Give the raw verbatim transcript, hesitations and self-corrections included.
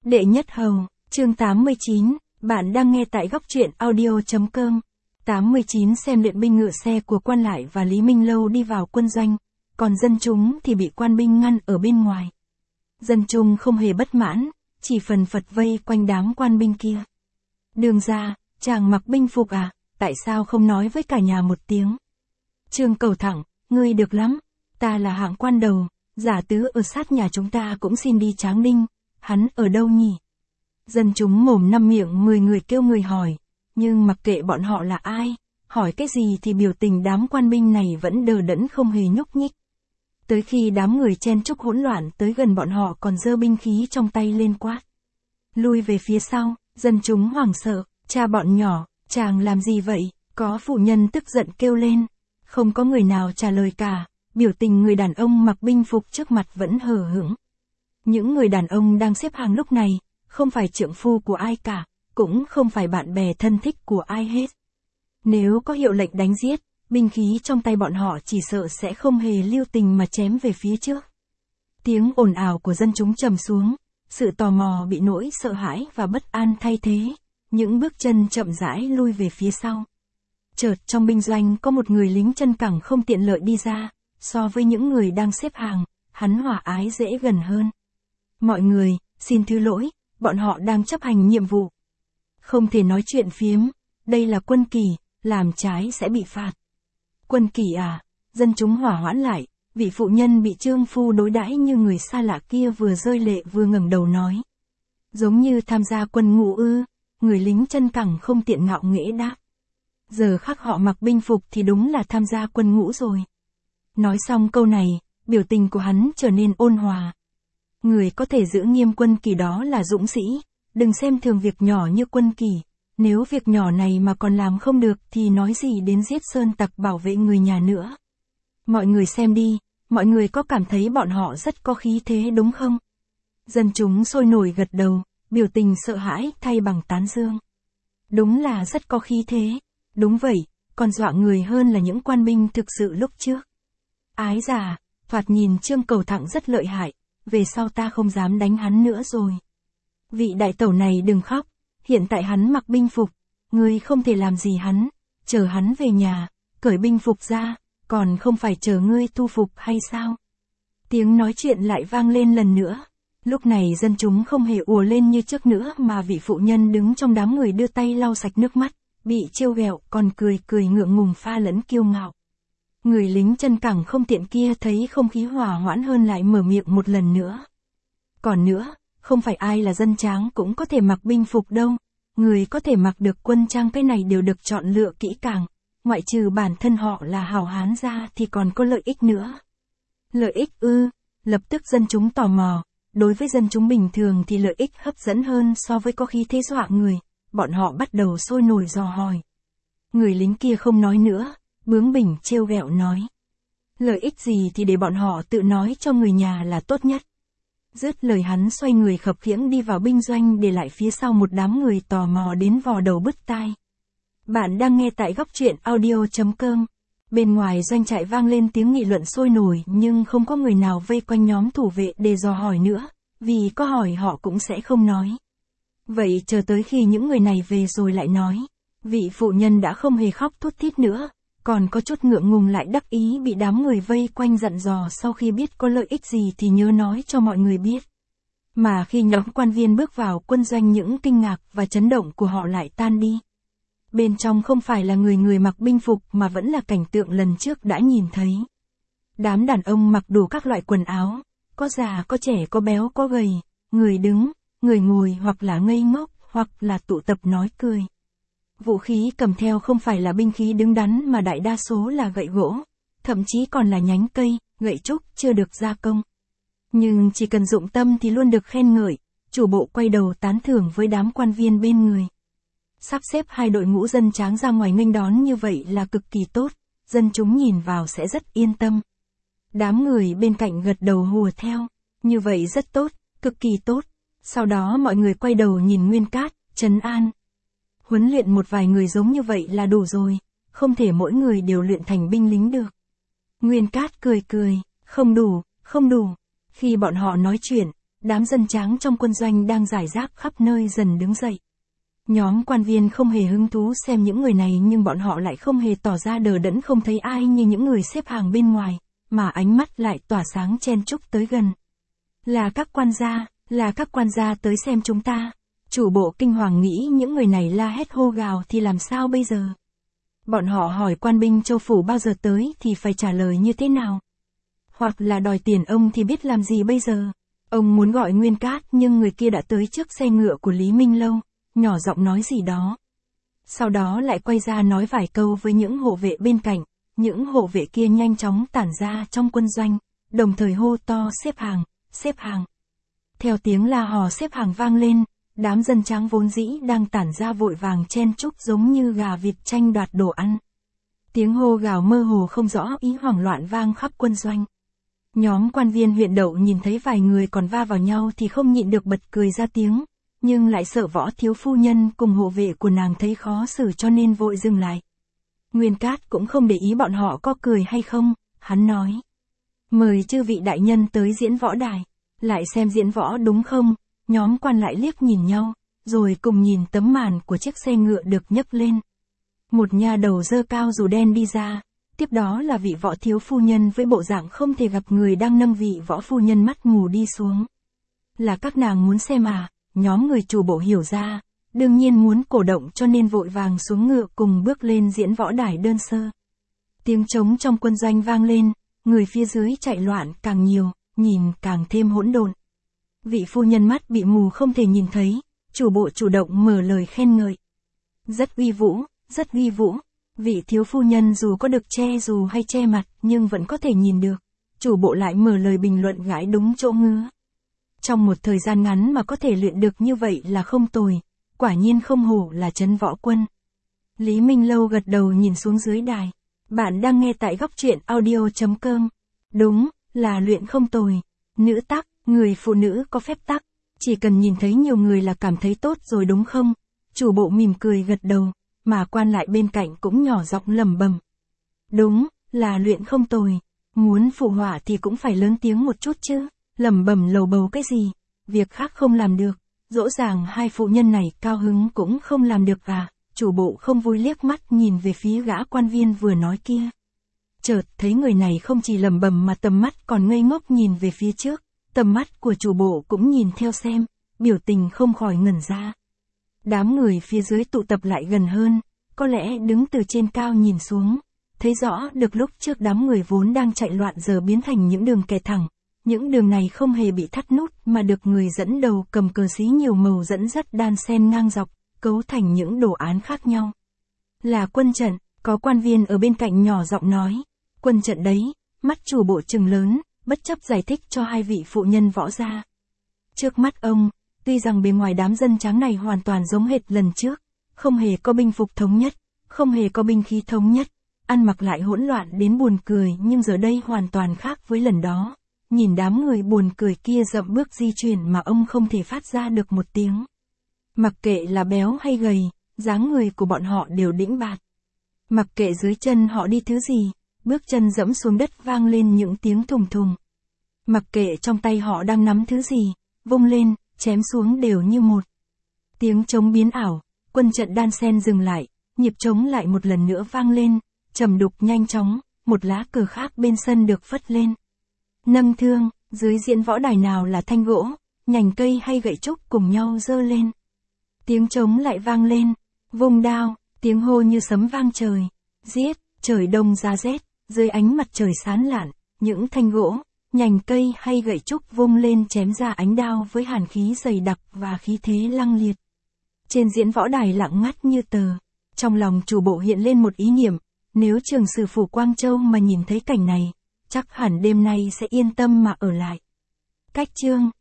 Đệ nhất hầu, chương tám mươi chín, bạn đang nghe tại góc truyện audio.com. tám mươi chín xem luyện binh ngựa xe của Quan Lại và Lý Minh Lâu đi vào quân doanh, còn dân chúng thì bị quan binh ngăn ở bên ngoài. Dân chúng không hề bất mãn, chỉ phần phật vây quanh đám quan binh kia. Đường ra, chàng mặc binh phục à, tại sao không nói với cả nhà một tiếng? Trương Cầu thẳng, ngươi được lắm, ta là hạng quan đầu, giả tứ ở sát nhà chúng ta cũng xin đi Tráng Ninh, hắn ở đâu nhỉ? Dân chúng mồm năm miệng mười người kêu người hỏi, nhưng mặc kệ bọn họ là ai, hỏi cái gì thì biểu tình đám quan binh này vẫn đờ đẫn không hề nhúc nhích. Tới khi đám người chen chúc hỗn loạn tới gần bọn họ còn giơ binh khí trong tay lên quát. Lui về phía sau, dân chúng hoảng sợ, cha bọn nhỏ, chàng làm gì vậy? Có phụ nhân tức giận kêu lên. Không có người nào trả lời cả, biểu tình người đàn ông mặc binh phục trước mặt vẫn hờ hững. Những người đàn ông đang xếp hàng lúc này, không phải trượng phu của ai cả, cũng không phải bạn bè thân thích của ai hết. Nếu có hiệu lệnh đánh giết, binh khí trong tay bọn họ chỉ sợ sẽ không hề lưu tình mà chém về phía trước. Tiếng ồn ào của dân chúng trầm xuống, sự tò mò bị nỗi sợ hãi và bất an thay thế, những bước chân chậm rãi lui về phía sau. Chợt trong binh doanh có một người lính chân cẳng không tiện lợi đi ra, so với những người đang xếp hàng, hắn hòa ái dễ gần hơn. Mọi người, xin thứ lỗi, bọn họ đang chấp hành nhiệm vụ. Không thể nói chuyện phiếm, đây là quân kỳ, làm trái sẽ bị phạt. Quân kỳ à, dân chúng hỏa hoãn lại, vị phụ nhân bị trương phu đối đãi như người xa lạ kia vừa rơi lệ vừa ngẩng đầu nói. Giống như tham gia quân ngũ ư, người lính chân cẳng không tiện ngạo nghễ đáp. Giờ khắc họ mặc binh phục thì đúng là tham gia quân ngũ rồi. Nói xong câu này, biểu tình của hắn trở nên ôn hòa. Người có thể giữ nghiêm quân kỳ đó là dũng sĩ, đừng xem thường việc nhỏ như quân kỳ. Nếu việc nhỏ này mà còn làm không được thì nói gì đến giết sơn tặc bảo vệ người nhà nữa. Mọi người xem đi, mọi người có cảm thấy bọn họ rất có khí thế đúng không? Dân chúng sôi nổi gật đầu, biểu tình sợ hãi thay bằng tán dương. Đúng là rất có khí thế, đúng vậy, còn dọa người hơn là những quan binh thực sự lúc trước. Ái già, thoạt nhìn Trương Cầu thẳng rất lợi hại, về sau ta không dám đánh hắn nữa rồi. Vị đại tẩu này đừng khóc, hiện tại hắn mặc binh phục, ngươi không thể làm gì hắn, chờ hắn về nhà, cởi binh phục ra, còn không phải chờ ngươi thu phục hay sao? Tiếng nói chuyện lại vang lên lần nữa. Lúc này dân chúng không hề ùa lên như trước nữa mà vị phụ nhân đứng trong đám người đưa tay lau sạch nước mắt, bị trêu ghẹo còn cười cười ngượng ngùng pha lẫn kiêu ngạo. Người lính chân cẳng không tiện kia thấy không khí hòa hoãn hơn lại mở miệng một lần nữa. Còn nữa, không phải ai là dân Tráng cũng có thể mặc binh phục đâu, người có thể mặc được quân trang cái này đều được chọn lựa kỹ càng, ngoại trừ bản thân họ là hào hán ra thì còn có lợi ích nữa. Lợi ích ư, lập tức dân chúng tò mò, đối với dân chúng bình thường thì lợi ích hấp dẫn hơn so với có khí thế dọa người, bọn họ bắt đầu sôi nổi dò hỏi. Người lính kia không nói nữa, bướng bỉnh trêu ghẹo nói. Lợi ích gì thì để bọn họ tự nói cho người nhà là tốt nhất. Dứt lời hắn xoay người khập khiễng đi vào binh doanh để lại phía sau một đám người tò mò đến vò đầu bứt tai. Bạn đang nghe tại góc truyện audio.com. Bên ngoài doanh trại vang lên tiếng nghị luận sôi nổi nhưng không có người nào vây quanh nhóm thủ vệ để dò hỏi nữa, vì có hỏi họ cũng sẽ không nói. Vậy chờ tới khi những người này về rồi lại nói. Vị phụ nhân đã không hề khóc thút thít nữa, còn có chút ngượng ngùng lại đắc ý bị đám người vây quanh dặn dò sau khi biết có lợi ích gì thì nhớ nói cho mọi người biết. Mà khi nhóm quan viên bước vào quân doanh những kinh ngạc và chấn động của họ lại tan đi. Bên trong không phải là người người mặc binh phục mà vẫn là cảnh tượng lần trước đã nhìn thấy. Đám đàn ông mặc đủ các loại quần áo, có già có trẻ có béo có gầy, người đứng, người ngồi hoặc là ngây ngốc hoặc là tụ tập nói cười. Vũ khí cầm theo không phải là binh khí đứng đắn mà đại đa số là gậy gỗ, thậm chí còn là nhánh cây, gậy trúc chưa được gia công. Nhưng chỉ cần dụng tâm thì luôn được khen ngợi, chủ bộ quay đầu tán thưởng với đám quan viên bên người. Sắp xếp hai đội ngũ dân Tráng ra ngoài nghênh đón như vậy là cực kỳ tốt, dân chúng nhìn vào sẽ rất yên tâm. Đám người bên cạnh gật đầu hùa theo, như vậy rất tốt, cực kỳ tốt. Sau đó mọi người quay đầu nhìn Nguyên Cát, trấn an. Huấn luyện một vài người giống như vậy là đủ rồi, không thể mỗi người đều luyện thành binh lính được. Nguyên Cát cười cười, không đủ, không đủ. Khi bọn họ nói chuyện, đám dân tráng trong quân doanh đang rải rác khắp nơi dần đứng dậy. Nhóm quan viên không hề hứng thú xem những người này nhưng bọn họ lại không hề tỏ ra đờ đẫn không thấy ai như những người xếp hàng bên ngoài, mà ánh mắt lại tỏa sáng chen chúc tới gần. Là các quan gia, là các quan gia tới xem chúng ta. Chủ bộ kinh hoàng nghĩ những người này la hét hô gào thì làm sao bây giờ? Bọn họ hỏi quan binh châu phủ bao giờ tới thì phải trả lời như thế nào? Hoặc là đòi tiền ông thì biết làm gì bây giờ? Ông muốn gọi Nguyên Cát nhưng người kia đã tới trước xe ngựa của Lý Minh Lâu, nhỏ giọng nói gì đó. Sau đó lại quay ra nói vài câu với những hộ vệ bên cạnh, những hộ vệ kia nhanh chóng tản ra trong quân doanh, đồng thời hô to xếp hàng, xếp hàng. Theo tiếng la hò xếp hàng vang lên, đám dân tráng vốn dĩ đang tản ra vội vàng chen chúc giống như gà vịt tranh đoạt đồ ăn. Tiếng hô gào mơ hồ không rõ ý hoảng loạn vang khắp quân doanh. Nhóm quan viên huyện Đậu nhìn thấy vài người còn va vào nhau thì không nhịn được bật cười ra tiếng, nhưng lại sợ Võ thiếu phu nhân cùng hộ vệ của nàng thấy khó xử cho nên vội dừng lại. Nguyên Cát cũng không để ý bọn họ có cười hay không, hắn nói: mời chư vị đại nhân tới diễn võ đài, lại xem diễn võ đúng không? Nhóm quan lại liếc nhìn nhau, rồi cùng nhìn tấm màn của chiếc xe ngựa được nhấc lên. Một nha đầu dơ cao dù đen đi ra, tiếp đó là vị Võ thiếu phu nhân với bộ dạng không thể gặp người đang nâng vị Võ phu nhân mắt mù đi xuống. Là các nàng muốn xem à? Nhóm người chủ bộ hiểu ra, đương nhiên muốn cổ động cho nên vội vàng xuống ngựa cùng bước lên diễn võ đài đơn sơ. Tiếng trống trong quân doanh vang lên, người phía dưới chạy loạn càng nhiều, nhìn càng thêm hỗn độn. Vị phu nhân mắt bị mù không thể nhìn thấy, chủ bộ chủ động mở lời khen ngợi. Rất uy vũ, rất uy vũ. Vị thiếu phu nhân dù có được che dù hay che mặt nhưng vẫn có thể nhìn được. Chủ bộ lại mở lời bình luận gãi đúng chỗ ngứa. Trong một thời gian ngắn mà có thể luyện được như vậy là không tồi, quả nhiên không hổ là trấn võ quân. Lý Minh Lâu gật đầu nhìn xuống dưới đài. Bạn đang nghe tại góc truyện audio chấm com. Đúng, là luyện không tồi. Nữ tắc, người phụ nữ có phép tắc. Chỉ cần nhìn thấy nhiều người là cảm thấy tốt rồi đúng không? Chủ bộ mỉm cười gật đầu, mà quan lại bên cạnh cũng nhỏ giọng lẩm bẩm. Đúng, là luyện không tồi. Muốn phụ họa thì cũng phải lớn tiếng một chút chứ. Lẩm bẩm lầu bầu cái gì? Việc khác không làm được. Dỗ dàng hai phụ nhân này cao hứng cũng không làm được à? Chủ bộ không vui liếc mắt nhìn về phía gã quan viên vừa nói kia. Chợt thấy người này không chỉ lẩm bẩm mà tầm mắt còn ngây ngốc nhìn về phía trước. Tầm mắt của chủ bộ cũng nhìn theo xem, biểu tình không khỏi ngẩn ra. Đám người phía dưới tụ tập lại gần hơn, có lẽ đứng từ trên cao nhìn xuống, thấy rõ được lúc trước đám người vốn đang chạy loạn giờ biến thành những đường kẻ thẳng. Những đường này không hề bị thắt nút mà được người dẫn đầu cầm cờ xí nhiều màu dẫn dắt đan xen ngang dọc, cấu thành những đồ án khác nhau. Là quân trận, có quan viên ở bên cạnh nhỏ giọng nói. Quân trận đấy, mắt chủ bộ trừng lớn, bất chấp giải thích cho hai vị phụ nhân võ gia. Trước mắt ông, tuy rằng bề ngoài đám dân tráng này hoàn toàn giống hệt lần trước, không hề có binh phục thống nhất, không hề có binh khí thống nhất, ăn mặc lại hỗn loạn đến buồn cười nhưng giờ đây hoàn toàn khác với lần đó. Nhìn đám người buồn cười kia dậm bước di chuyển mà ông không thể phát ra được một tiếng. Mặc kệ là béo hay gầy, dáng người của bọn họ đều đĩnh bạt. Mặc kệ dưới chân họ đi thứ gì, bước chân dẫm xuống đất vang lên những tiếng thùng thùng. Mặc kệ trong tay họ đang nắm thứ gì, vung lên, chém xuống đều như một. Tiếng trống biến ảo, quân trận đan sen dừng lại, nhịp trống lại một lần nữa vang lên, trầm đục nhanh chóng, một lá cờ khác bên sân được phất lên. Nâng thương, dưới diễn võ đài nào là thanh gỗ, nhành cây hay gậy trúc cùng nhau giơ lên. Tiếng trống lại vang lên, vung đao, tiếng hô như sấm vang trời. Giết, trời đông giá rét, dưới ánh mặt trời sáng lạn, những thanh gỗ, nhành cây hay gậy trúc vung lên chém ra ánh đao với hàn khí dày đặc và khí thế lăng liệt. Trên diễn võ đài lặng ngắt như tờ, trong lòng chủ bộ hiện lên một ý niệm, nếu trường sử phủ Quang Châu mà nhìn thấy cảnh này, chắc hẳn đêm nay sẽ yên tâm mà ở lại. Cách chương